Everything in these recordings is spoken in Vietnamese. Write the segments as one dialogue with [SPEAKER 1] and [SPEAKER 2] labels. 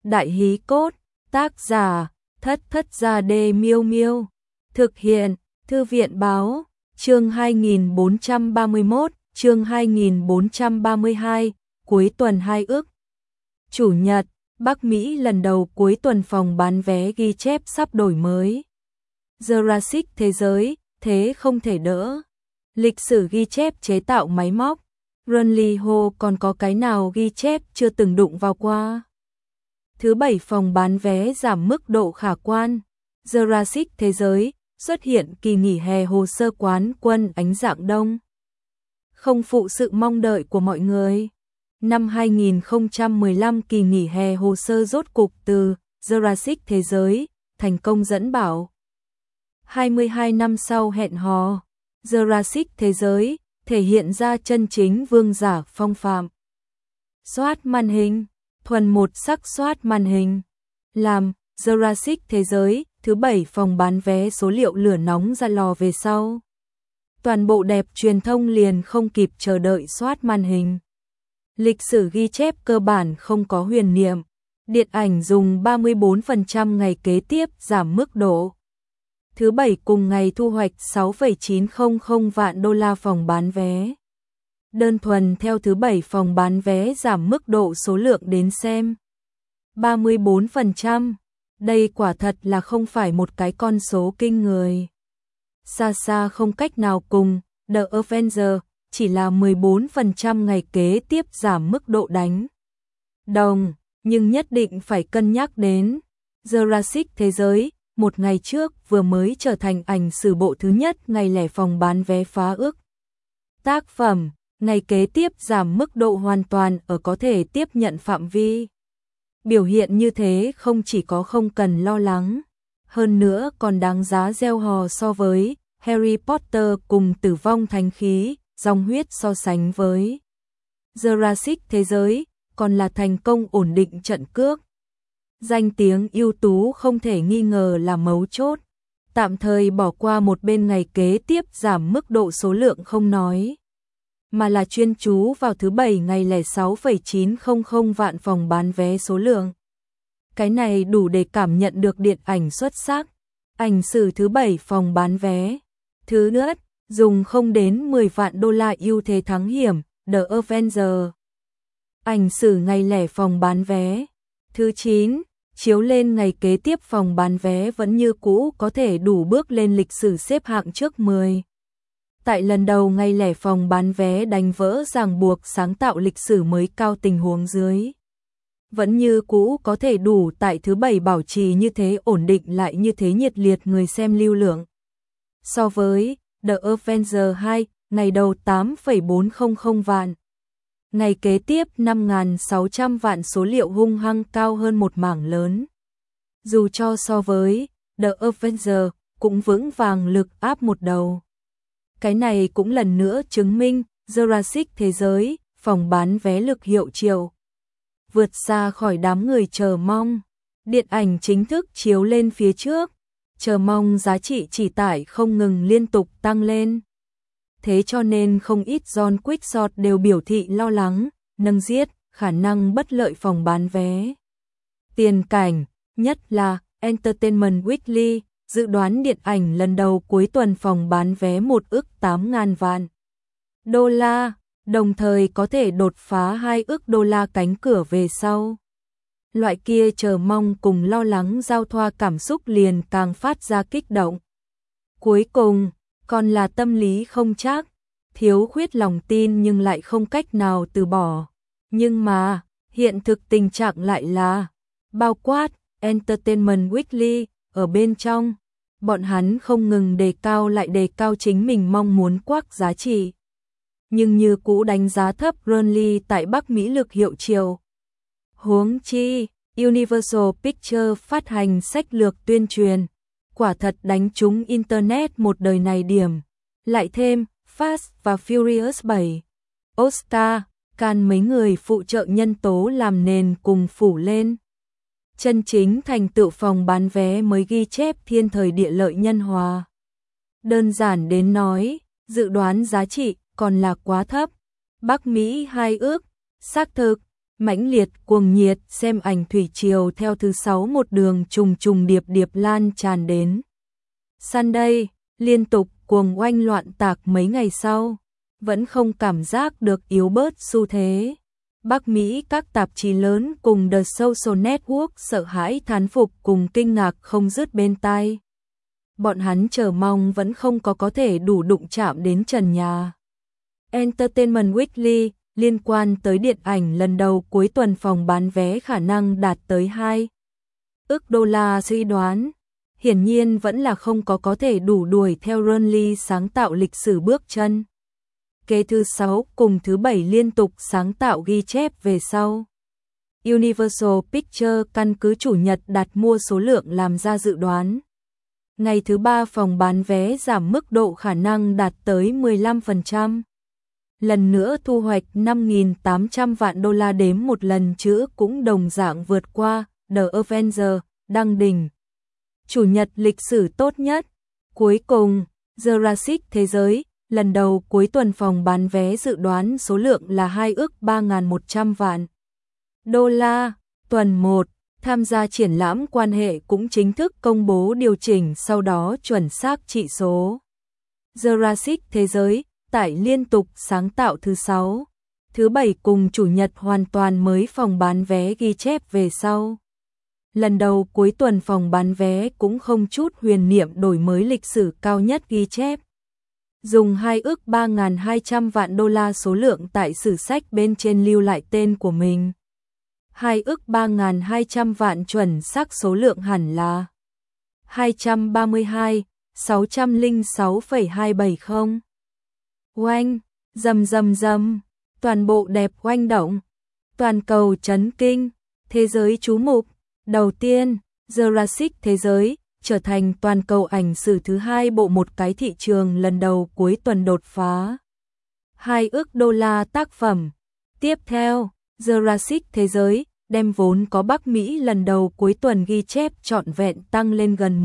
[SPEAKER 1] Đại hí cốt, tác giả, Thất Thất Gia Đê Miêu Miêu. Thực hiện, Thư viện báo, chương 2431, chương 2432, cuối tuần 2 ức. Chủ nhật, Bắc Mỹ lần đầu cuối tuần phòng bán vé ghi chép sắp đổi mới. Jurassic thế giới, thế không thể đỡ. Lịch sử ghi chép chế tạo máy móc. Runley Ho còn có cái nào ghi chép chưa từng đụng vào qua. Thứ bảy phòng bán vé giảm mức độ khả quan. Jurassic thế giới xuất hiện kỳ nghỉ hè hồ sơ quán quân ánh dạng đông. Không phụ sự mong đợi của mọi người. Năm 2015 kỳ nghỉ hè hồ sơ rốt cục từ Jurassic thế giới thành công dẫn bảo. 22 năm sau hẹn hò, Jurassic thế giới thể hiện ra chân chính vương giả phong phạm. Soát màn hình, thuần một sắc soát màn hình. Làm Jurassic thế giới thứ bảy phòng bán vé số liệu lửa nóng ra lò về sau. Toàn bộ đẹp truyền thông liền không kịp chờ đợi soát màn hình. Lịch sử ghi chép cơ bản không có huyền niệm. Điện ảnh dùng 34% ngày kế tiếp giảm mức độ. Thứ bảy cùng ngày thu hoạch 6,900 vạn đô la phòng bán vé. Đơn thuần theo thứ bảy phòng bán vé giảm mức độ số lượng đến xem. 34%. Đây quả thật là không phải một cái con số kinh người. Xa xa không cách nào cùng The Avengers, chỉ là 14% ngày kế tiếp giảm mức độ đánh đồng, nhưng nhất định phải cân nhắc đến Jurassic thế giới, một ngày trước vừa mới trở thành ảnh sử bộ thứ nhất ngày lẻ phòng bán vé phá ước. Tác phẩm, ngày kế tiếp giảm mức độ hoàn toàn ở có thể tiếp nhận phạm vi. Biểu hiện như thế không chỉ có không cần lo lắng, hơn nữa còn đáng giá gieo hò so với Harry Potter cùng Tử vong thánh khí, dòng huyết so sánh với Jurassic thế giới, còn là thành công ổn định trận cước. Danh tiếng ưu tú không thể nghi ngờ là mấu chốt. Tạm thời bỏ qua một bên ngày kế tiếp giảm mức độ số lượng không nói, mà là chuyên chú vào thứ bảy ngày lẻ 6,900 vạn phòng bán vé số lượng. Cái này đủ để cảm nhận được điện ảnh xuất sắc. Ảnh sử thứ bảy phòng bán vé. Thứ nhất, dùng không đến 10 vạn đô la ưu thế thắng hiểm, The Avengers. Ảnh sử ngày lẻ phòng bán vé. Thứ 9, chiếu lên ngày kế tiếp phòng bán vé vẫn như cũ có thể đủ bước lên lịch sử xếp hạng trước 10. Tại lần đầu ngày lẻ phòng bán vé đánh vỡ ràng buộc sáng tạo lịch sử mới cao tình huống dưới. Vẫn như cũ có thể đủ tại thứ bảy bảo trì như thế ổn định lại như thế nhiệt liệt người xem lưu lượng. So với The Avengers 2, ngày đầu 8,400 vạn. Ngày kế tiếp 5.600 vạn số liệu hung hăng cao hơn một mảng lớn. Dù cho so với The Avengers cũng vững vàng lực áp một đầu. Cái này cũng lần nữa chứng minh Jurassic thế giới, phòng bán vé lực hiệu triệu. Vượt xa khỏi đám người chờ mong. Điện ảnh chính thức chiếu lên phía trước. Chờ mong giá trị chỉ tải không ngừng liên tục tăng lên. Thế cho nên không ít John Quick đều biểu thị lo lắng, nâng giết, khả năng bất lợi phòng bán vé. Tiền cảnh, nhất là Entertainment Weekly, dự đoán điện ảnh lần đầu cuối tuần phòng bán vé 1 ức 8.000 vạn đô la, đồng thời có thể đột phá 2 ức đô la cánh cửa về sau. Loại kia chờ mong cùng lo lắng giao thoa cảm xúc liền càng phát ra kích động. Cuối cùng, còn là tâm lý không chắc, thiếu khuyết lòng tin nhưng lại không cách nào từ bỏ. Nhưng mà, hiện thực tình trạng lại là, bao quát, Entertainment Weekly, ở bên trong, bọn hắn không ngừng đề cao lại đề cao chính mình mong muốn quắc giá trị. Nhưng như cũ đánh giá thấp Runley tại Bắc Mỹ lực hiệu triệu. Huống chi, Universal Pictures phát hành sách lược tuyên truyền, quả thật đánh trúng Internet một đời này điểm. Lại thêm, Fast và Furious 7, Oscar, Cannes mấy người phụ trợ nhân tố làm nền cùng phủ lên. Chân chính thành tựu phòng bán vé mới ghi chép thiên thời địa lợi nhân hòa. Đơn giản đến nói, dự đoán giá trị còn là quá thấp. Bắc Mỹ 2 ước, xác thực, Mãnh liệt cuồng nhiệt xem ảnh thủy triều theo thứ sáu một đường trùng trùng điệp điệp lan tràn đến. Sunday, liên tục cuồng oanh loạn tạc mấy ngày sau, vẫn không cảm giác được yếu bớt xu thế. Bắc Mỹ các tạp chí lớn cùng The Social Network sợ hãi thán phục cùng kinh ngạc không dứt bên tai. Bọn hắn chờ mong vẫn không có thể đủ đụng chạm đến trần nhà. Entertainment Weekly liên quan tới điện ảnh lần đầu cuối tuần phòng bán vé khả năng đạt tới 2 ức đô la suy đoán. Hiển nhiên vẫn là không có thể đủ đuổi theo Ronly sáng tạo lịch sử bước chân. Kế thứ 6 cùng thứ 7 liên tục sáng tạo ghi chép về sau. Universal Pictures căn cứ chủ nhật đặt mua số lượng làm ra dự đoán. Ngày thứ 3 phòng bán vé giảm mức độ khả năng đạt tới 15%. Lần nữa thu hoạch 5.800 vạn đô la đếm một lần chữ cũng đồng dạng vượt qua The Avengers, đăng đỉnh. Chủ nhật lịch sử tốt nhất. Cuối cùng, Jurassic Thế giới, lần đầu cuối tuần phòng bán vé dự đoán số lượng là 2 ức 3.100 vạn đô la. Tuần 1, tham gia triển lãm quan hệ cũng chính thức công bố điều chỉnh sau đó chuẩn xác trị số. Jurassic Thế giới, tải liên tục sáng tạo thứ 6, thứ 7 cùng chủ nhật hoàn toàn mới phòng bán vé ghi chép về sau. Lần đầu cuối tuần phòng bán vé cũng không chút huyền niệm đổi mới lịch sử cao nhất ghi chép. Dùng 2 ức 3.200 vạn đô la số lượng tại sử sách bên trên lưu lại tên của mình. 2 ức 3.200 vạn chuẩn xác số lượng hẳn là 232, 606,270. Oanh, rầm rầm rầm, toàn bộ đẹp oanh động, toàn cầu chấn kinh, thế giới chú mục. Đầu tiên, Jurassic Thế giới trở thành toàn cầu ảnh sử thứ 2 bộ một cái thị trường lần đầu cuối tuần đột phá 2 ức đô la tác phẩm. Tiếp theo, Jurassic Thế giới đem vốn có Bắc Mỹ lần đầu cuối tuần ghi chép trọn vẹn tăng lên gần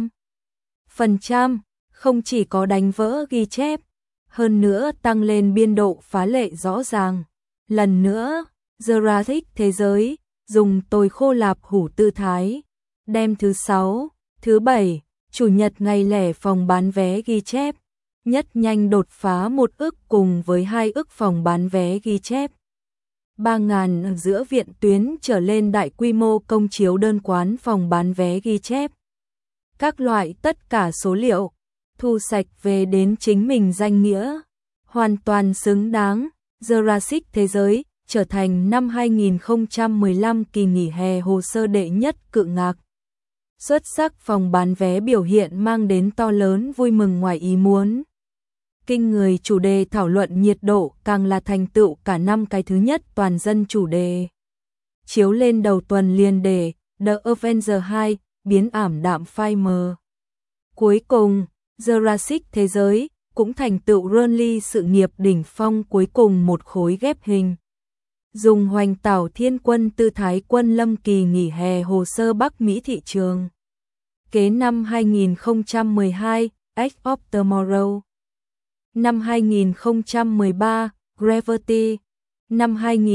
[SPEAKER 1] 15%, không chỉ có đánh vỡ ghi chép, hơn nữa tăng lên biên độ phá lệ rõ ràng. Lần nữa, Jurassic Thế giới dùng tồi khô lạp hủ tư thái, đem thứ 6, thứ 7, chủ nhật ngày lẻ phòng bán vé ghi chép, nhất nhanh đột phá 1 ức cùng với 2 ức phòng bán vé ghi chép. 3.000 giữa viện tuyến trở lên đại quy mô công chiếu đơn quán phòng bán vé ghi chép. Các loại tất cả số liệu, thu sạch về đến chính mình danh nghĩa, hoàn toàn xứng đáng. Jurassic Thế giới trở thành năm 2015 kỳ nghỉ hè hồ sơ đệ nhất cự ngạc. Xuất sắc phòng bán vé biểu hiện mang đến to lớn vui mừng ngoài ý muốn. Kinh người chủ đề thảo luận nhiệt độ càng là thành tựu cả năm cái thứ nhất toàn dân chủ đề. Chiếu lên đầu tuần liền để The Avengers 2 biến ảm đạm phai mờ. Cuối cùng, Jurassic Thế giới cũng thành tựu Ronly sự nghiệp đỉnh phong cuối cùng một khối ghép hình. Dùng hoành tảo thiên quân tư thái quân lâm kỳ nghỉ hè hồ sơ Bắc Mỹ thị trường. Kế năm 2012, Edge of Tomorrow. Năm 2013, Gravity. Năm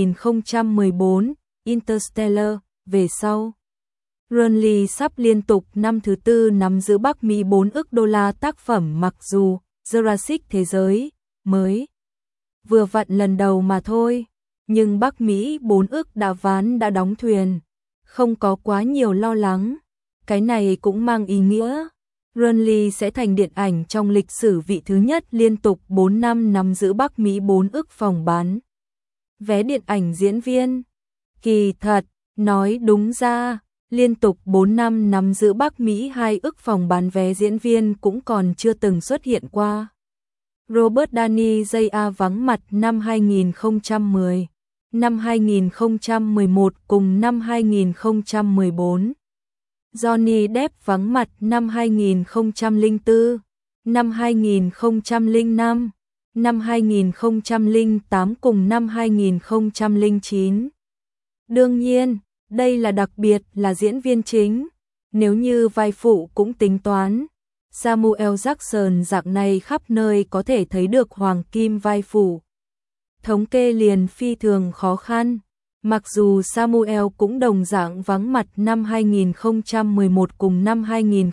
[SPEAKER 1] 2014, Interstellar. Về sau, Ronly sắp liên tục năm thứ tư nắm giữ Bắc Mỹ 4 ức đô la tác phẩm, mặc dù Jurassic Thế giới mới vừa vặn lần đầu mà thôi. Nhưng Bắc Mỹ 4 ức đã ván đã đóng thuyền, không có quá nhiều lo lắng. Cái này cũng mang ý nghĩa Ronly sẽ thành điện ảnh trong lịch sử vị thứ nhất liên tục 4 năm nắm giữ Bắc Mỹ 4 ức phòng bán vé điện ảnh diễn viên. Kỳ thật, nói đúng ra, liên tục 4 năm nắm giữ Bắc Mỹ 2 ức phòng bán vé diễn viên cũng còn chưa từng xuất hiện qua. Robert Downey Jr. vắng mặt năm 2010, năm 2011 cùng năm 2014. Johnny Depp vắng mặt năm 2004, năm 2005, năm 2008 cùng năm 2009. Đương nhiên, đây là đặc biệt là diễn viên chính. Nếu như vai phụ cũng tính toán, Samuel Jackson dạng này khắp nơi có thể thấy được hoàng kim vai phụ. Thống kê liền phi thường khó khăn. Mặc dù Samuel cũng đồng dạng vắng mặt năm 2011 cùng năm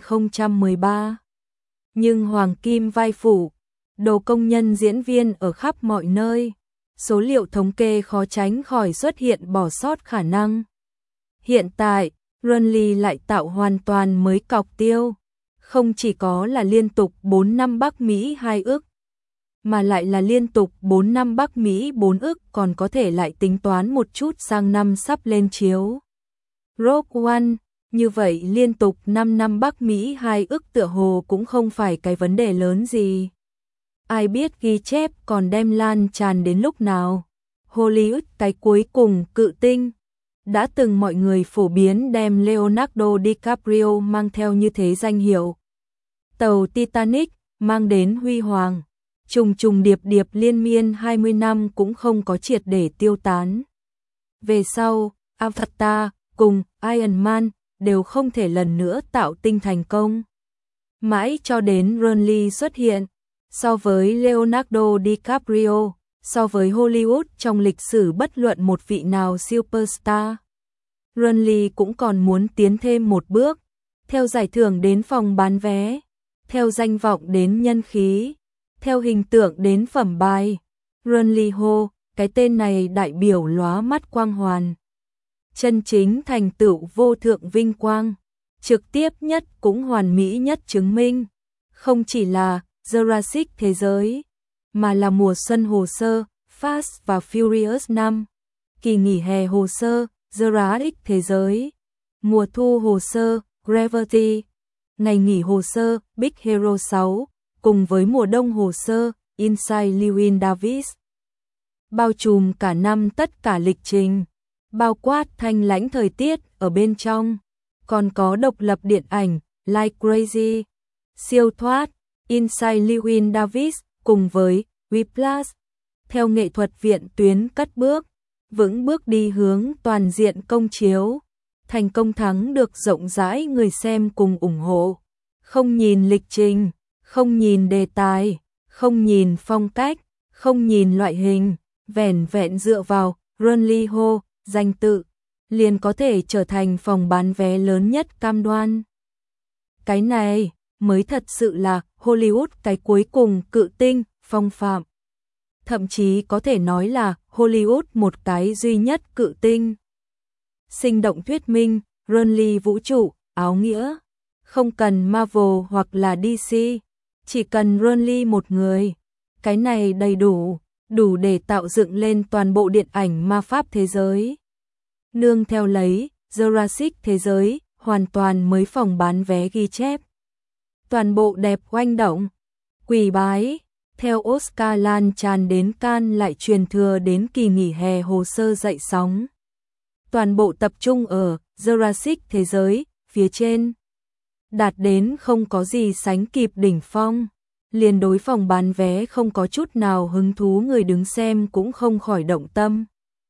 [SPEAKER 1] 2013, nhưng hoàng kim vai phụ, đồ công nhân diễn viên ở khắp mọi nơi, số liệu thống kê khó tránh khỏi xuất hiện bỏ sót khả năng. Hiện tại, Renly lại tạo hoàn toàn mới cọc tiêu, không chỉ có là liên tục 4 năm Bắc Mỹ 2 ức, mà lại là liên tục 4 năm Bắc Mỹ 4 ức, còn có thể lại tính toán một chút sang năm sắp lên chiếu Rogue One, như vậy liên tục 5 năm Bắc Mỹ 2 ức tựa hồ cũng không phải cái vấn đề lớn gì. Ai biết ghi chép còn đem lan tràn đến lúc nào. Hollywood cái cuối cùng cự tinh. Đã từng mọi người phổ biến đem Leonardo DiCaprio mang theo như thế danh hiệu. Tàu Titanic mang đến huy hoàng. Trùng trùng điệp điệp liên miên 20 năm cũng không có triệt để tiêu tán. Về sau, Avatar cùng Iron Man đều không thể lần nữa tạo tinh thành công. Mãi cho đến Renly xuất hiện, so với Leonardo DiCaprio, so với Hollywood trong lịch sử bất luận một vị nào superstar, Renly cũng còn muốn tiến thêm một bước, theo giải thưởng đến phòng bán vé, theo danh vọng đến nhân khí, theo hình tượng đến phẩm bài. Renly Ho, cái tên này đại biểu lóa mắt quang hoàn. Chân chính thành tựu vô thượng vinh quang, trực tiếp nhất cũng hoàn mỹ nhất chứng minh, không chỉ là Jurassic thế giới, mà là mùa xuân hồ sơ, Fast và Furious 5, kỳ nghỉ hè hồ sơ, Jurassic thế giới, mùa thu hồ sơ, Gravity, ngày nghỉ hồ sơ, Big Hero 6, cùng với mùa đông hồ sơ, Inside Llewyn Davis. Bao trùm cả năm tất cả lịch trình, bao quát thanh lãnh thời tiết ở bên trong, còn có độc lập điện ảnh, Like Crazy, siêu thoát, Inside Llewyn Davis, cùng với Whiplash, theo nghệ thuật viện tuyến cất bước, vững bước đi hướng toàn diện công chiếu, thành công thắng được rộng rãi người xem cùng ủng hộ, không nhìn lịch trình, không nhìn đề tài, không nhìn phong cách, không nhìn loại hình, vẻn vẹn dựa vào Renly Ho, danh tự, liền có thể trở thành phòng bán vé lớn nhất cam đoan. Cái này mới thật sự là Hollywood cái cuối cùng cự tinh, phong phạm. Thậm chí có thể nói là Hollywood một cái duy nhất cự tinh. Sinh động thuyết minh, Renly vũ trụ, áo nghĩa. Không cần Marvel hoặc là DC, chỉ cần Renly một người. Cái này đầy đủ, đủ để tạo dựng lên toàn bộ điện ảnh ma pháp thế giới. Nương theo lấy, Jurassic thế giới, hoàn toàn mới phòng bán vé ghi chép. Toàn bộ đẹp oanh động, quỳ bái, theo Oscar lan tràn đến Cannes lại truyền thừa đến kỳ nghỉ hè hồ sơ dậy sóng. Toàn bộ tập trung ở Jurassic thế giới, phía trên. Đạt đến không có gì sánh kịp đỉnh phong. Liền đối phòng bán vé không có chút nào hứng thú người đứng xem cũng không khỏi động tâm.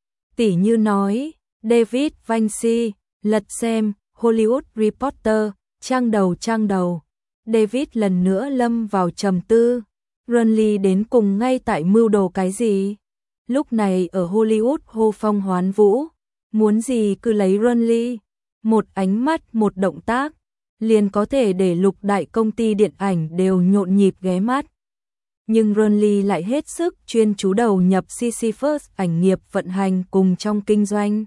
[SPEAKER 1] Tỉ như nói, David Vinci, lật xem, Hollywood Reporter, trang đầu. David lần nữa lâm vào trầm tư. Renly đến cùng ngay tại mưu đồ cái gì? Lúc này ở Hollywood hô phong hoán vũ, muốn gì cứ lấy Renly. Một ánh mắt, một động tác, liền có thể để lục đại công ty điện ảnh đều nhộn nhịp ghé mắt. Nhưng Renly lại hết sức chuyên chú đầu nhập Sisyphus ảnh nghiệp vận hành cùng trong kinh doanh.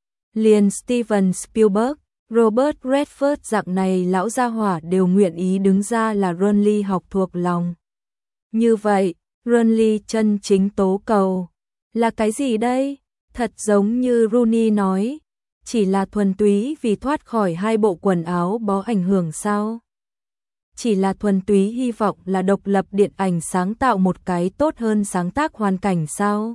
[SPEAKER 1] Liền Steven Spielberg, Robert Redford dạng này lão gia hỏa đều nguyện ý đứng ra là Renly học thuộc lòng. Như vậy, Renly chân chính tố cầu là cái gì đây? Thật giống như Rooney nói, chỉ là thuần túy vì thoát khỏi hai bộ quần áo bó ảnh hưởng sao? Chỉ là thuần túy hy vọng là độc lập điện ảnh sáng tạo một cái tốt hơn sáng tác hoàn cảnh sao?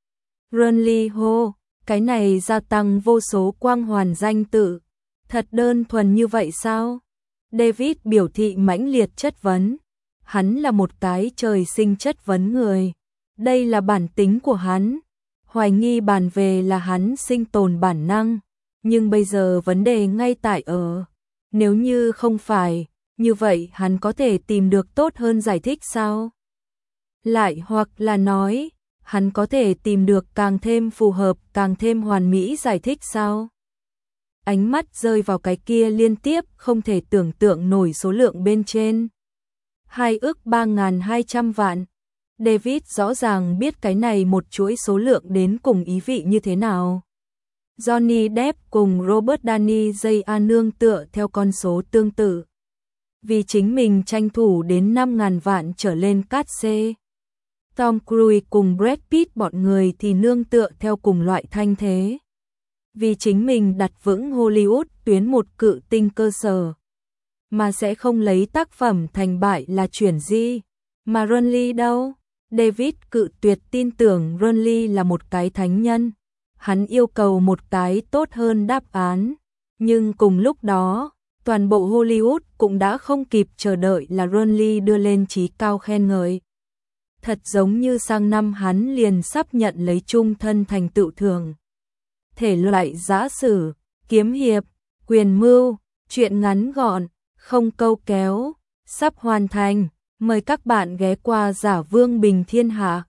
[SPEAKER 1] Renly Ho, cái này gia tăng vô số quang hoàn danh tự. Thật đơn thuần như vậy sao? David biểu thị mãnh liệt chất vấn. Hắn là một cái trời sinh chất vấn người. Đây là bản tính của hắn. Hoài nghi bàn về là hắn sinh tồn bản năng. Nhưng bây giờ vấn đề ngay tại ở. Nếu như không phải, như vậy hắn có thể tìm được tốt hơn giải thích sao? Lại hoặc là nói, hắn có thể tìm được càng thêm phù hợp, càng thêm hoàn mỹ giải thích sao? Ánh mắt rơi vào cái kia liên tiếp không thể tưởng tượng nổi số lượng bên trên. 2.300.200 vạn. David rõ ràng biết cái này một chuỗi số lượng đến cùng ý vị như thế nào. Johnny Depp cùng Robert Downey Jr. nương tựa theo con số tương tự. Vì chính mình tranh thủ đến 5.000 vạn trở lên cát xê. Tom Cruise cùng Brad Pitt bọn người thì nương tựa theo cùng loại thanh thế. Vì chính mình đặt vững Hollywood tuyến một cự tinh cơ sở. Mà sẽ không lấy tác phẩm thành bại là chuyển di. Mà Ron Lee đâu? David cự tuyệt tin tưởng Ron Lee là một cái thánh nhân. Hắn yêu cầu một cái tốt hơn đáp án. Nhưng cùng lúc đó, toàn bộ Hollywood cũng đã không kịp chờ đợi là Ron Lee đưa lên chí cao khen ngợi. Thật giống như sang năm hắn liền sắp nhận lấy chung thân thành tựu thưởng. Thể loại giã sử, kiếm hiệp, quyền mưu, truyện ngắn gọn, không câu kéo, sắp hoàn thành. Mời các bạn ghé qua Giả Vương Bình Thiên Hạ.